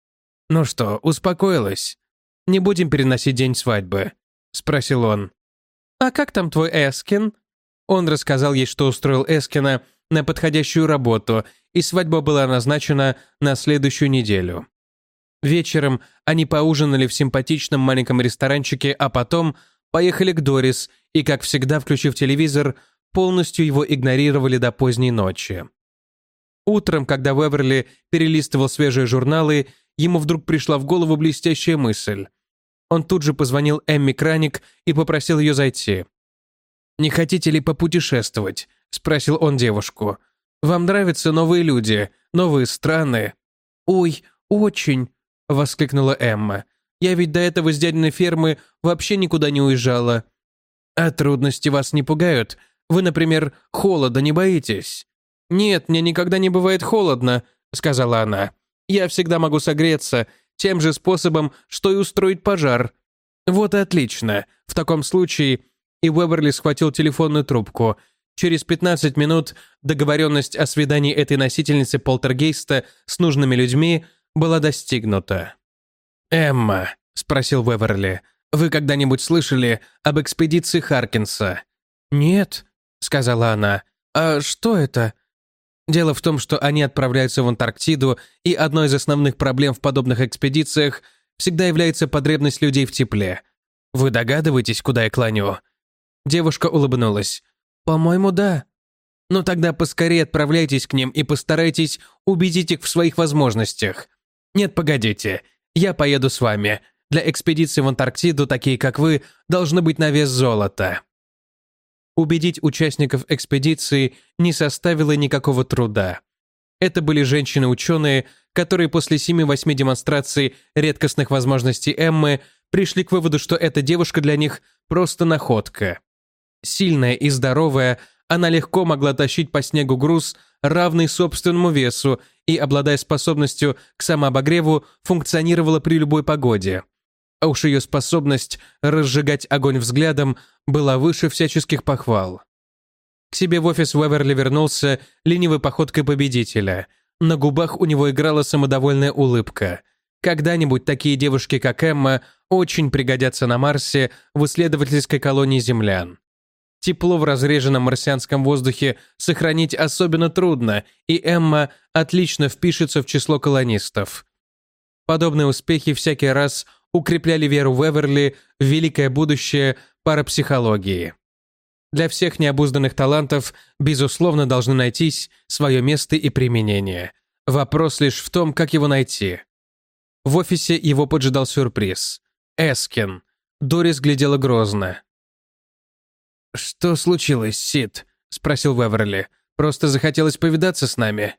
«Ну что, успокоилась? Не будем переносить день свадьбы?» — спросил он. «А как там твой Эскин?» Он рассказал ей, что устроил Эскина на подходящую работу, и свадьба была назначена на следующую неделю. Вечером они поужинали в симпатичном маленьком ресторанчике, а потом поехали к Дорис и, как всегда, включив телевизор, полностью его игнорировали до поздней ночи. Утром, когда Веверли перелистывал свежие журналы, ему вдруг пришла в голову блестящая мысль. Он тут же позвонил Эмми Краник и попросил ее зайти. «Не хотите ли попутешествовать?» – спросил он девушку. «Вам нравятся новые люди, новые страны?» «Ой, очень!» – воскликнула Эмма. «Я ведь до этого с дядиной фермы вообще никуда не уезжала». «А трудности вас не пугают? Вы, например, холода не боитесь?» «Нет, мне никогда не бывает холодно», — сказала она. «Я всегда могу согреться тем же способом, что и устроить пожар». «Вот и отлично. В таком случае...» И Уэберли схватил телефонную трубку. Через пятнадцать минут договоренность о свидании этой носительницы полтергейста с нужными людьми была достигнута. «Эмма», — спросил Уэберли, — «вы когда-нибудь слышали об экспедиции Харкинса?» «Нет», — сказала она. «А что это?» Дело в том, что они отправляются в Антарктиду, и одной из основных проблем в подобных экспедициях всегда является потребность людей в тепле. Вы догадываетесь, куда я клоню?» Девушка улыбнулась. «По-моему, да». «Ну тогда поскорее отправляйтесь к ним и постарайтесь убедить их в своих возможностях. Нет, погодите, я поеду с вами. Для экспедиции в Антарктиду такие, как вы, должны быть на вес золота». Убедить участников экспедиции не составило никакого труда. Это были женщины-ученые, которые после семи-восьми демонстраций редкостных возможностей Эммы пришли к выводу, что эта девушка для них просто находка. Сильная и здоровая, она легко могла тащить по снегу груз, равный собственному весу, и, обладая способностью к самообогреву, функционировала при любой погоде. А уж ее способность разжигать огонь взглядом была выше всяческих похвал. К себе в офис Уэверли вернулся ленивой походкой победителя. На губах у него играла самодовольная улыбка. Когда-нибудь такие девушки, как Эмма, очень пригодятся на Марсе в исследовательской колонии землян. Тепло в разреженном марсианском воздухе сохранить особенно трудно, и Эмма отлично впишется в число колонистов. Подобные успехи всякий раз укрепляли веру Уэверли в великое будущее парапсихологии. Для всех необузданных талантов, безусловно, должны найтись свое место и применение. Вопрос лишь в том, как его найти. В офисе его поджидал сюрприз. Эскин. Дорис глядела грозно. «Что случилось, Сид?» — спросил Уэверли. «Просто захотелось повидаться с нами».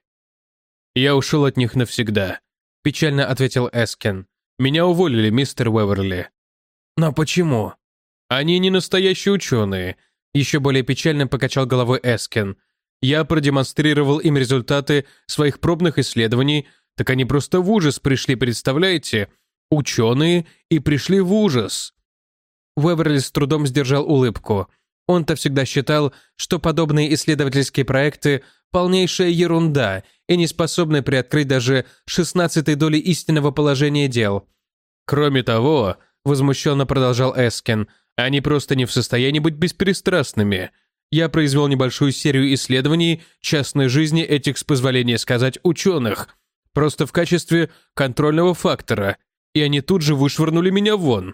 «Я ушел от них навсегда», — печально ответил Эскин. «Меня уволили, мистер Уэверли». «Но почему?» «Они не настоящие ученые», — еще более печально покачал головой Эскин. «Я продемонстрировал им результаты своих пробных исследований, так они просто в ужас пришли, представляете? Ученые и пришли в ужас». Уэверли с трудом сдержал улыбку. Он-то всегда считал, что подобные исследовательские проекты – полнейшая ерунда и не способны приоткрыть даже шестнадцатой доли истинного положения дел. «Кроме того», – возмущенно продолжал Эскин, «они просто не в состоянии быть беспристрастными. Я произвел небольшую серию исследований частной жизни этих, с позволения сказать, ученых, просто в качестве контрольного фактора, и они тут же вышвырнули меня вон».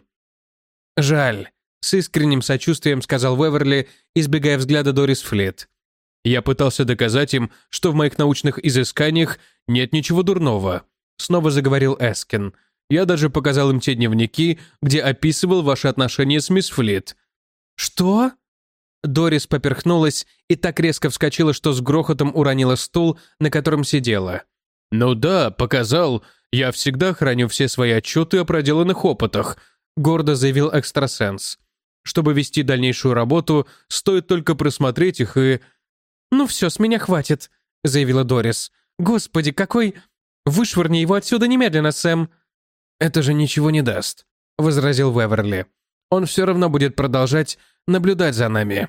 «Жаль», — с искренним сочувствием сказал Уэверли, избегая взгляда Дорис Флит. «Я пытался доказать им, что в моих научных изысканиях нет ничего дурного», — снова заговорил Эскин. «Я даже показал им те дневники, где описывал ваши отношения с мисс Флит». «Что?» Дорис поперхнулась и так резко вскочила, что с грохотом уронила стул, на котором сидела. «Ну да, показал. Я всегда храню все свои отчеты о проделанных опытах», — гордо заявил экстрасенс. «Чтобы вести дальнейшую работу, стоит только просмотреть их и...» «Ну все, с меня хватит», — заявила Дорис. «Господи, какой... Вышвырни его отсюда немедленно, Сэм». «Это же ничего не даст», — возразил Уэверли. «Он все равно будет продолжать наблюдать за нами».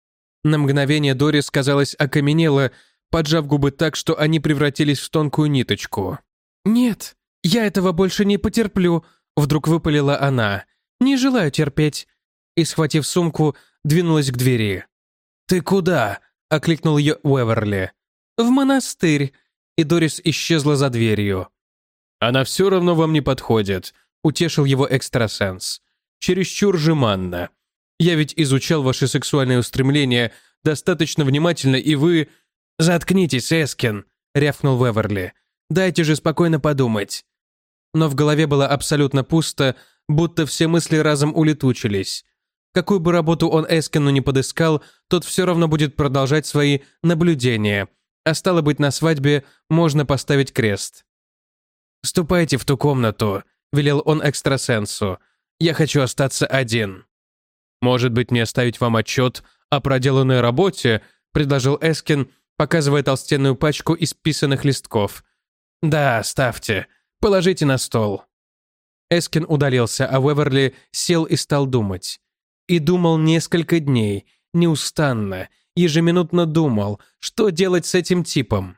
На мгновение Дорис, казалось, окаменела, поджав губы так, что они превратились в тонкую ниточку. «Нет, я этого больше не потерплю», — вдруг выпалила она. «Не желаю терпеть». И, схватив сумку, двинулась к двери. «Ты куда?» — окликнул ее Уэверли. «В монастырь», и Дорис исчезла за дверью. «Она все равно вам не подходит», — утешил его экстрасенс. «Чересчур жеманно. Я ведь изучал ваши сексуальные устремления достаточно внимательно, и вы...» «Заткнитесь, Эскин», — рявкнул Уэверли. «Дайте же спокойно подумать». Но в голове было абсолютно пусто, будто все мысли разом улетучились. Какую бы работу он Эскину не подыскал, тот все равно будет продолжать свои наблюдения, а стало быть, на свадьбе можно поставить крест. «Ступайте в ту комнату», — велел он экстрасенсу. «Я хочу остаться один». «Может быть, мне оставить вам отчет о проделанной работе?» — предложил Эскин, показывая толстенную пачку исписанных листков. «Да, ставьте. Положите на стол». Эскин удалился, а Уэверли сел и стал думать. И думал несколько дней, неустанно, ежеминутно думал, что делать с этим типом.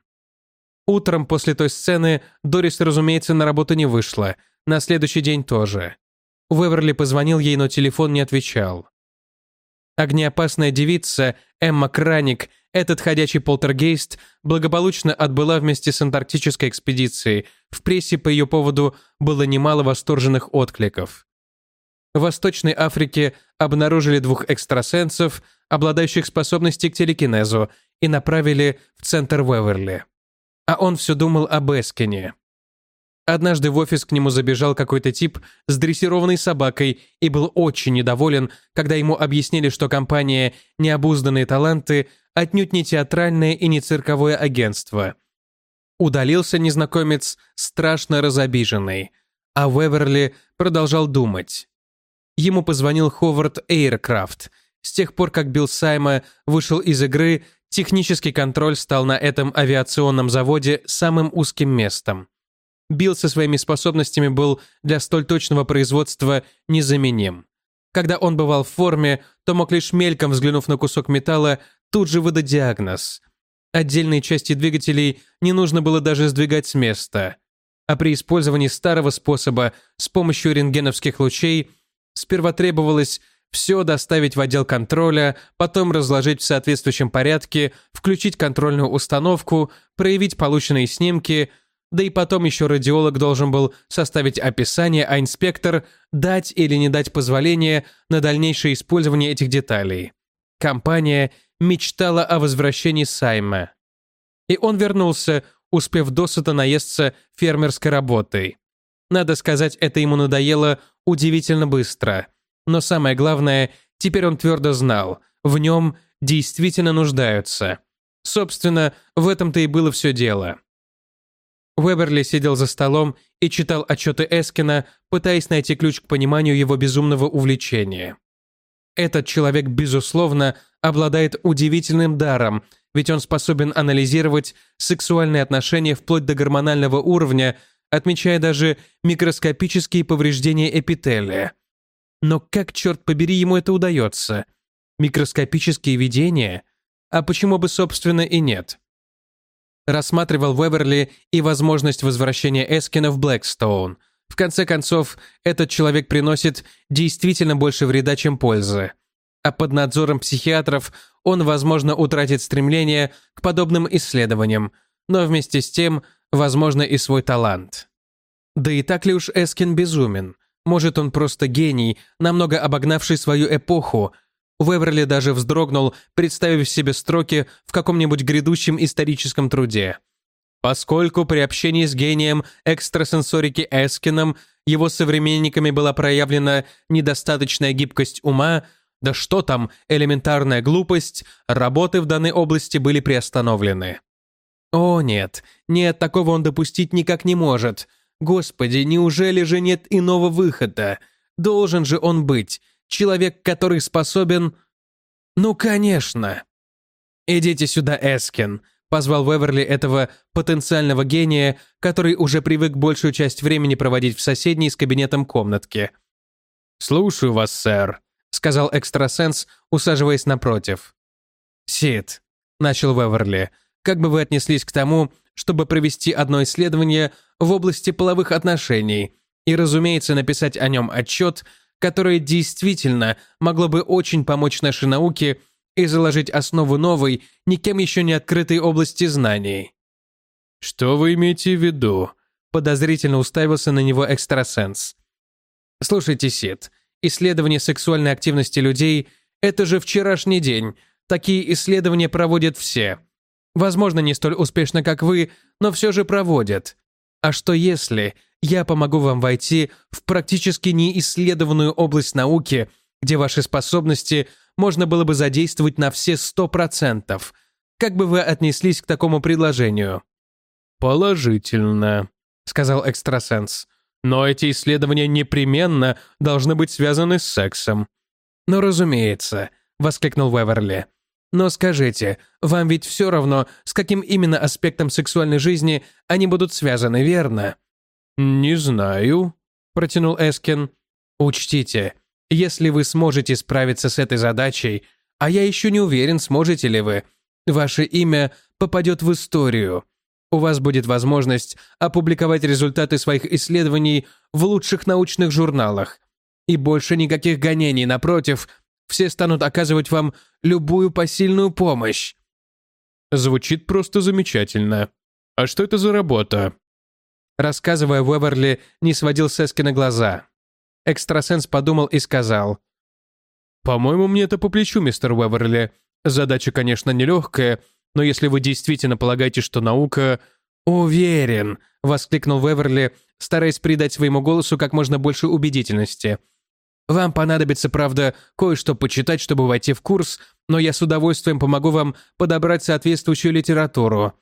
Утром после той сцены Дорис, разумеется, на работу не вышла, на следующий день тоже. Уэверли позвонил ей, но телефон не отвечал. Огнеопасная девица Эмма Краник, этот ходячий полтергейст, благополучно отбыла вместе с антарктической экспедицией. В прессе по ее поводу было немало восторженных откликов. В Восточной Африке обнаружили двух экстрасенсов, обладающих способностью к телекинезу, и направили в центр Уэверли. А он все думал об Эскине. Однажды в офис к нему забежал какой-то тип с дрессированной собакой и был очень недоволен, когда ему объяснили, что компания «Необузданные таланты» отнюдь не театральное и не цирковое агентство. Удалился незнакомец, страшно разобиженный, а Уэверли продолжал думать. Ему позвонил Ховард Эйркрафт. С тех пор, как Билл Сайма вышел из игры, технический контроль стал на этом авиационном заводе самым узким местом. Билл со своими способностями был для столь точного производства незаменим. Когда он бывал в форме, то мог лишь мельком, взглянув на кусок металла, тут же выдать диагноз. Отдельные части двигателей не нужно было даже сдвигать с места. А при использовании старого способа с помощью рентгеновских лучей сперва требовалось все доставить в отдел контроля, потом разложить в соответствующем порядке, включить контрольную установку, проявить полученные снимки. Да и потом еще радиолог должен был составить описание, а инспектор дать или не дать позволение на дальнейшее использование этих деталей. Компания мечтала о возвращении Сайма. И он вернулся, успев досыта наесться фермерской работой. Надо сказать, это ему надоело удивительно быстро. Но самое главное, теперь он твердо знал, в нем действительно нуждаются. Собственно, в этом-то и было все дело. Уэберли сидел за столом и читал отчеты Эскина, пытаясь найти ключ к пониманию его безумного увлечения. Этот человек, безусловно, обладает удивительным даром, ведь он способен анализировать сексуальные отношения вплоть до гормонального уровня, отмечая даже микроскопические повреждения эпителия. Но как, черт побери, ему это удается? Микроскопические видения? А почему бы, собственно, и нет? Рассматривал Уэберли и возможность возвращения Эскина в Блэкстоун. В конце концов, этот человек приносит действительно больше вреда, чем пользы. А под надзором психиатров он, возможно, утратит стремление к подобным исследованиям, но вместе с тем, возможно, и свой талант. Да и так ли уж Эскин безумен? Может, он просто гений, намного обогнавший свою эпоху? Уэберли даже вздрогнул, представив себе строки в каком-нибудь грядущем историческом труде. Поскольку при общении с гением экстрасенсорики Эскином его современниками была проявлена недостаточная гибкость ума, да что там, элементарная глупость, работы в данной области были приостановлены. О нет, нет, такого он допустить никак не может. Господи, неужели же нет иного выхода? Должен же он быть. Человек, который способен... Ну, конечно. «Идите сюда, Эскин», — позвал Уэберли этого потенциального гения, который уже привык большую часть времени проводить в соседней с кабинетом комнатке. «Слушаю вас, сэр», — сказал экстрасенс, усаживаясь напротив. «Сид», — начал Уэберли, — «как бы вы отнеслись к тому, чтобы провести одно исследование в области половых отношений и, разумеется, написать о нем отчет, которое действительно могло бы очень помочь нашей науке и заложить основу новой, никем еще не открытой области знаний». «Что вы имеете в виду?» – подозрительно уставился на него экстрасенс. «Слушайте, Сид, исследование сексуальной активности людей – это же вчерашний день. Такие исследования проводят все. Возможно, не столь успешно, как вы, но все же проводят. А что если я помогу вам войти в практически неисследованную область науки, где ваши способности можно было бы задействовать на все сто процентов? Как бы вы отнеслись к такому предложению?» «Положительно», — сказал экстрасенс. «Но эти исследования непременно должны быть связаны с сексом». «Ну, разумеется», — воскликнул Уэберли. «Но скажите, вам ведь все равно, с каким именно аспектом сексуальной жизни они будут связаны, верно?» «Не знаю», — протянул Эскин. «Учтите, если вы сможете справиться с этой задачей, а я еще не уверен, сможете ли вы, ваше имя попадет в историю. У вас будет возможность опубликовать результаты своих исследований в лучших научных журналах. И больше никаких гонений, напротив, все станут оказывать вам любую посильную помощь». «Звучит просто замечательно. А что это за работа?» Рассказывая, Уэберли не сводил с Эскина глаза. Экстрасенс подумал и сказал: «По-моему, мне это по плечу, мистер Уэберли. Задача, конечно, нелегкая, но если вы действительно полагаете, что наука...» «Уверен», — воскликнул Уэберли, стараясь придать своему голосу как можно больше убедительности. «Вам понадобится, правда, кое-что почитать, чтобы войти в курс, но я с удовольствием помогу вам подобрать соответствующую литературу».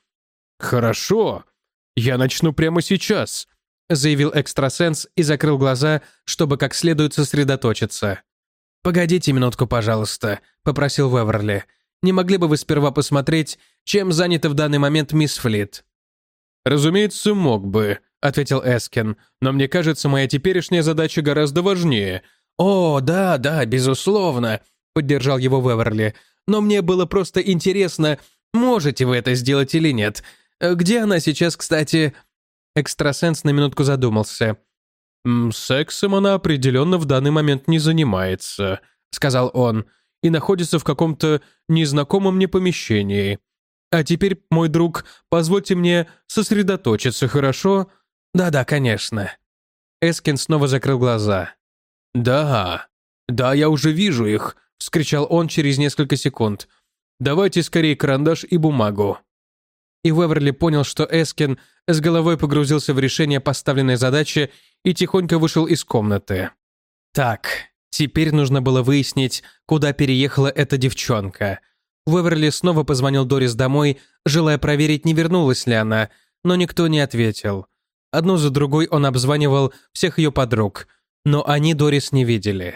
«Хорошо. Я начну прямо сейчас», — заявил экстрасенс и закрыл глаза, чтобы как следует сосредоточиться. «Погодите минутку, пожалуйста», — попросил Уэберли. «Не могли бы вы сперва посмотреть, чем занята в данный момент мисс Флит?» «Разумеется, мог бы», — ответил Эскин, «но мне кажется, моя теперешняя задача гораздо важнее». «О, да, да, безусловно», — поддержал его Уэберли. «Но мне было просто интересно, можете вы это сделать или нет. Где она сейчас, кстати?» Экстрасенс на минутку задумался. «Сексом она определенно в данный момент не занимается», — сказал он, «и находится в каком-то незнакомом мне помещении. А теперь, мой друг, позвольте мне сосредоточиться, хорошо? Да-да, конечно. Эскин снова закрыл глаза. «Да, да, я уже вижу их», — вскричал он через несколько секунд. «Давайте скорее карандаш и бумагу». И Уэверли понял, что Эскин с головой погрузился в решение поставленной задачи и тихонько вышел из комнаты. Так, теперь нужно было выяснить, куда переехала эта девчонка. Уэверли снова позвонил Дорис домой, желая проверить, не вернулась ли она, но никто не ответил. Одну за другой он обзванивал всех ее подруг, но они Дорис не видели.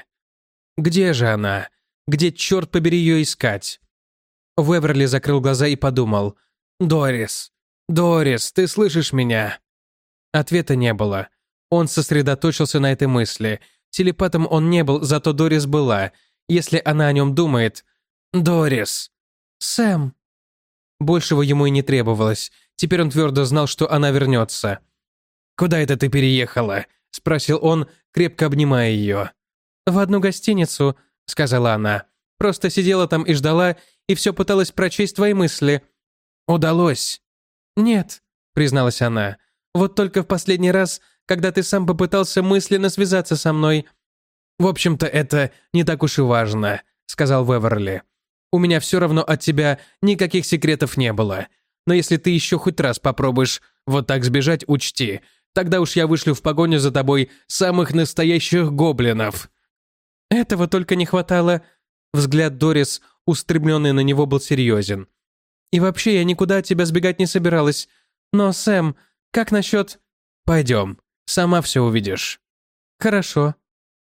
Где же она? Где, черт побери, ее искать? Уэверли закрыл глаза и подумал: «Дорис, Дорис, ты слышишь меня?» Ответа не было. Он сосредоточился на этой мысли. Телепатом он не был, зато Дорис была. Если она о нем думает... «Дорис!» «Сэм!» Большего ему и не требовалось. Теперь он твердо знал, что она вернется. «Куда это ты переехала?» — спросил он, крепко обнимая ее. «В одну гостиницу», — сказала она. «Просто сидела там и ждала, и все пыталась прочесть твои мысли». «Удалось?» «Нет», — призналась она. «Вот только в последний раз, когда ты сам попытался мысленно связаться со мной». «В общем-то, это не так уж и важно», — сказал Уэверли. «У меня все равно от тебя никаких секретов не было. Но если ты еще хоть раз попробуешь вот так сбежать, учти, тогда уж я вышлю в погоню за тобой самых настоящих гоблинов». «Этого только не хватало». Взгляд Дорис, устремленный на него, был серьезен. «И вообще, я никуда от тебя сбегать не собиралась. Но, Сэм, как насчет...» «Пойдем, сама все увидишь». «Хорошо».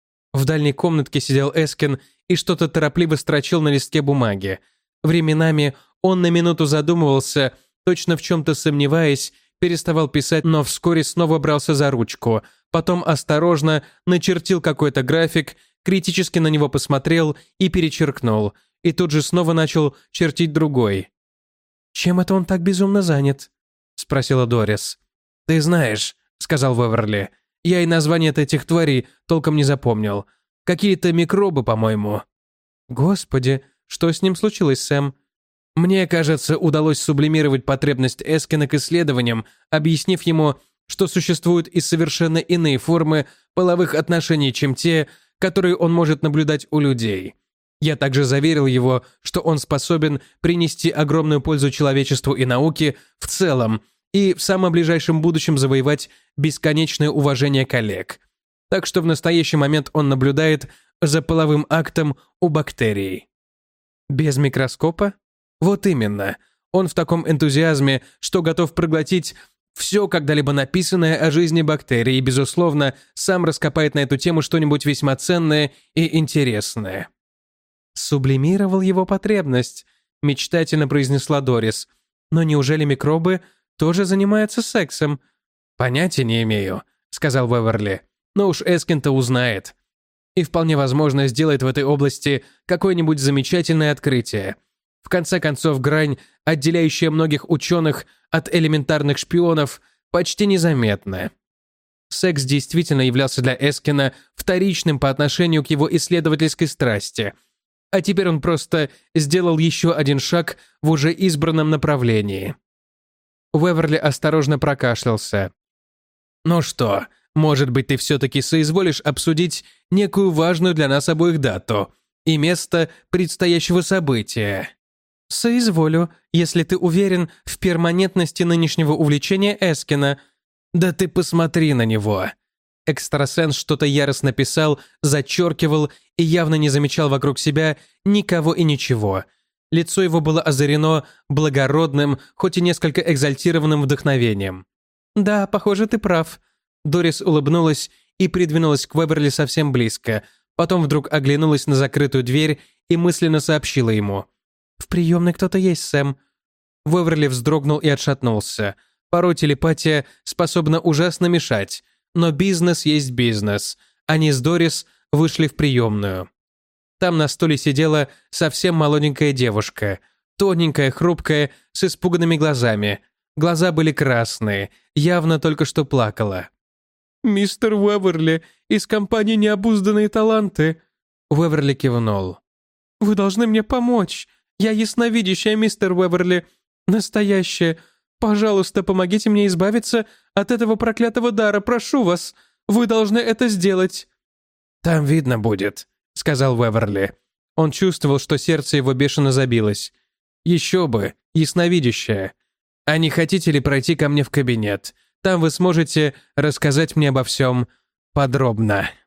В дальней комнатке сидел Эскин и что-то торопливо строчил на листке бумаги. Временами он на минуту задумывался, точно в чем-то сомневаясь, переставал писать, но вскоре снова брался за ручку. Потом осторожно начертил какой-то график, критически на него посмотрел и перечеркнул. И тут же снова начал чертить другой. «Чем это он так безумно занят?» — спросила Дорис. «Ты знаешь», — сказал Уэверли, — «я и название этих тварей толком не запомнил. Какие-то микробы, по-моему». «Господи, что с ним случилось, Сэм?» «Мне кажется, удалось сублимировать потребность Эскина к исследованиям, объяснив ему, что существуют и совершенно иные формы половых отношений, чем те, которые он может наблюдать у людей. Я также заверил его, что он способен принести огромную пользу человечеству и науке в целом и в самом ближайшем будущем завоевать бесконечное уважение коллег. Так что в настоящий момент он наблюдает за половым актом у бактерий». «Без микроскопа?» «Вот именно. Он в таком энтузиазме, что готов проглотить все когда-либо написанное о жизни бактерий и, безусловно, сам раскопает на эту тему что-нибудь весьма ценное и интересное». «Сублимировал его потребность», — мечтательно произнесла Дорис. «Но неужели микробы тоже занимаются сексом?» «Понятия не имею», — сказал Уэверли. «Но уж Эскин-то узнает. И вполне возможно сделает в этой области какое-нибудь замечательное открытие. В конце концов, грань, отделяющая многих ученых от элементарных шпионов, почти незаметна». Секс действительно являлся для Эскина вторичным по отношению к его исследовательской страсти. А теперь он просто сделал еще один шаг в уже избранном направлении. Уэверли осторожно прокашлялся. «Ну что, может быть, ты все-таки соизволишь обсудить некую важную для нас обоих дату и место предстоящего события?» «Соизволю, если ты уверен в перманентности нынешнего увлечения Эскина». «Да ты посмотри на него!» Экстрасенс что-то яростно писал, зачеркивал и явно не замечал вокруг себя никого и ничего. Лицо его было озарено благородным, хоть и несколько экзальтированным вдохновением. «Да, похоже, ты прав». Дорис улыбнулась и придвинулась к Уэверли совсем близко, потом вдруг оглянулась на закрытую дверь и мысленно сообщила ему: «В приемной кто-то есть, Сэм». Уэверли вздрогнул и отшатнулся. Порой телепатия способна ужасно мешать, но бизнес есть бизнес. Они с Дорис вышли в приемную. Там на стуле сидела совсем молоденькая девушка, тоненькая, хрупкая, с испуганными глазами. Глаза были красные, явно только что плакала. «Мистер Уэверли, из компании «Необузданные таланты». Уэверли кивнул. «Вы должны мне помочь. Я ясновидящая, мистер Уэверли. Настоящее. Пожалуйста, помогите мне избавиться от этого проклятого дара, прошу вас. Вы должны это сделать». «Там видно будет», — сказал Уэверли. Он чувствовал, что сердце его бешено забилось. «Еще бы, ясновидящее. А не хотите ли пройти ко мне в кабинет? Там вы сможете рассказать мне обо всем подробно».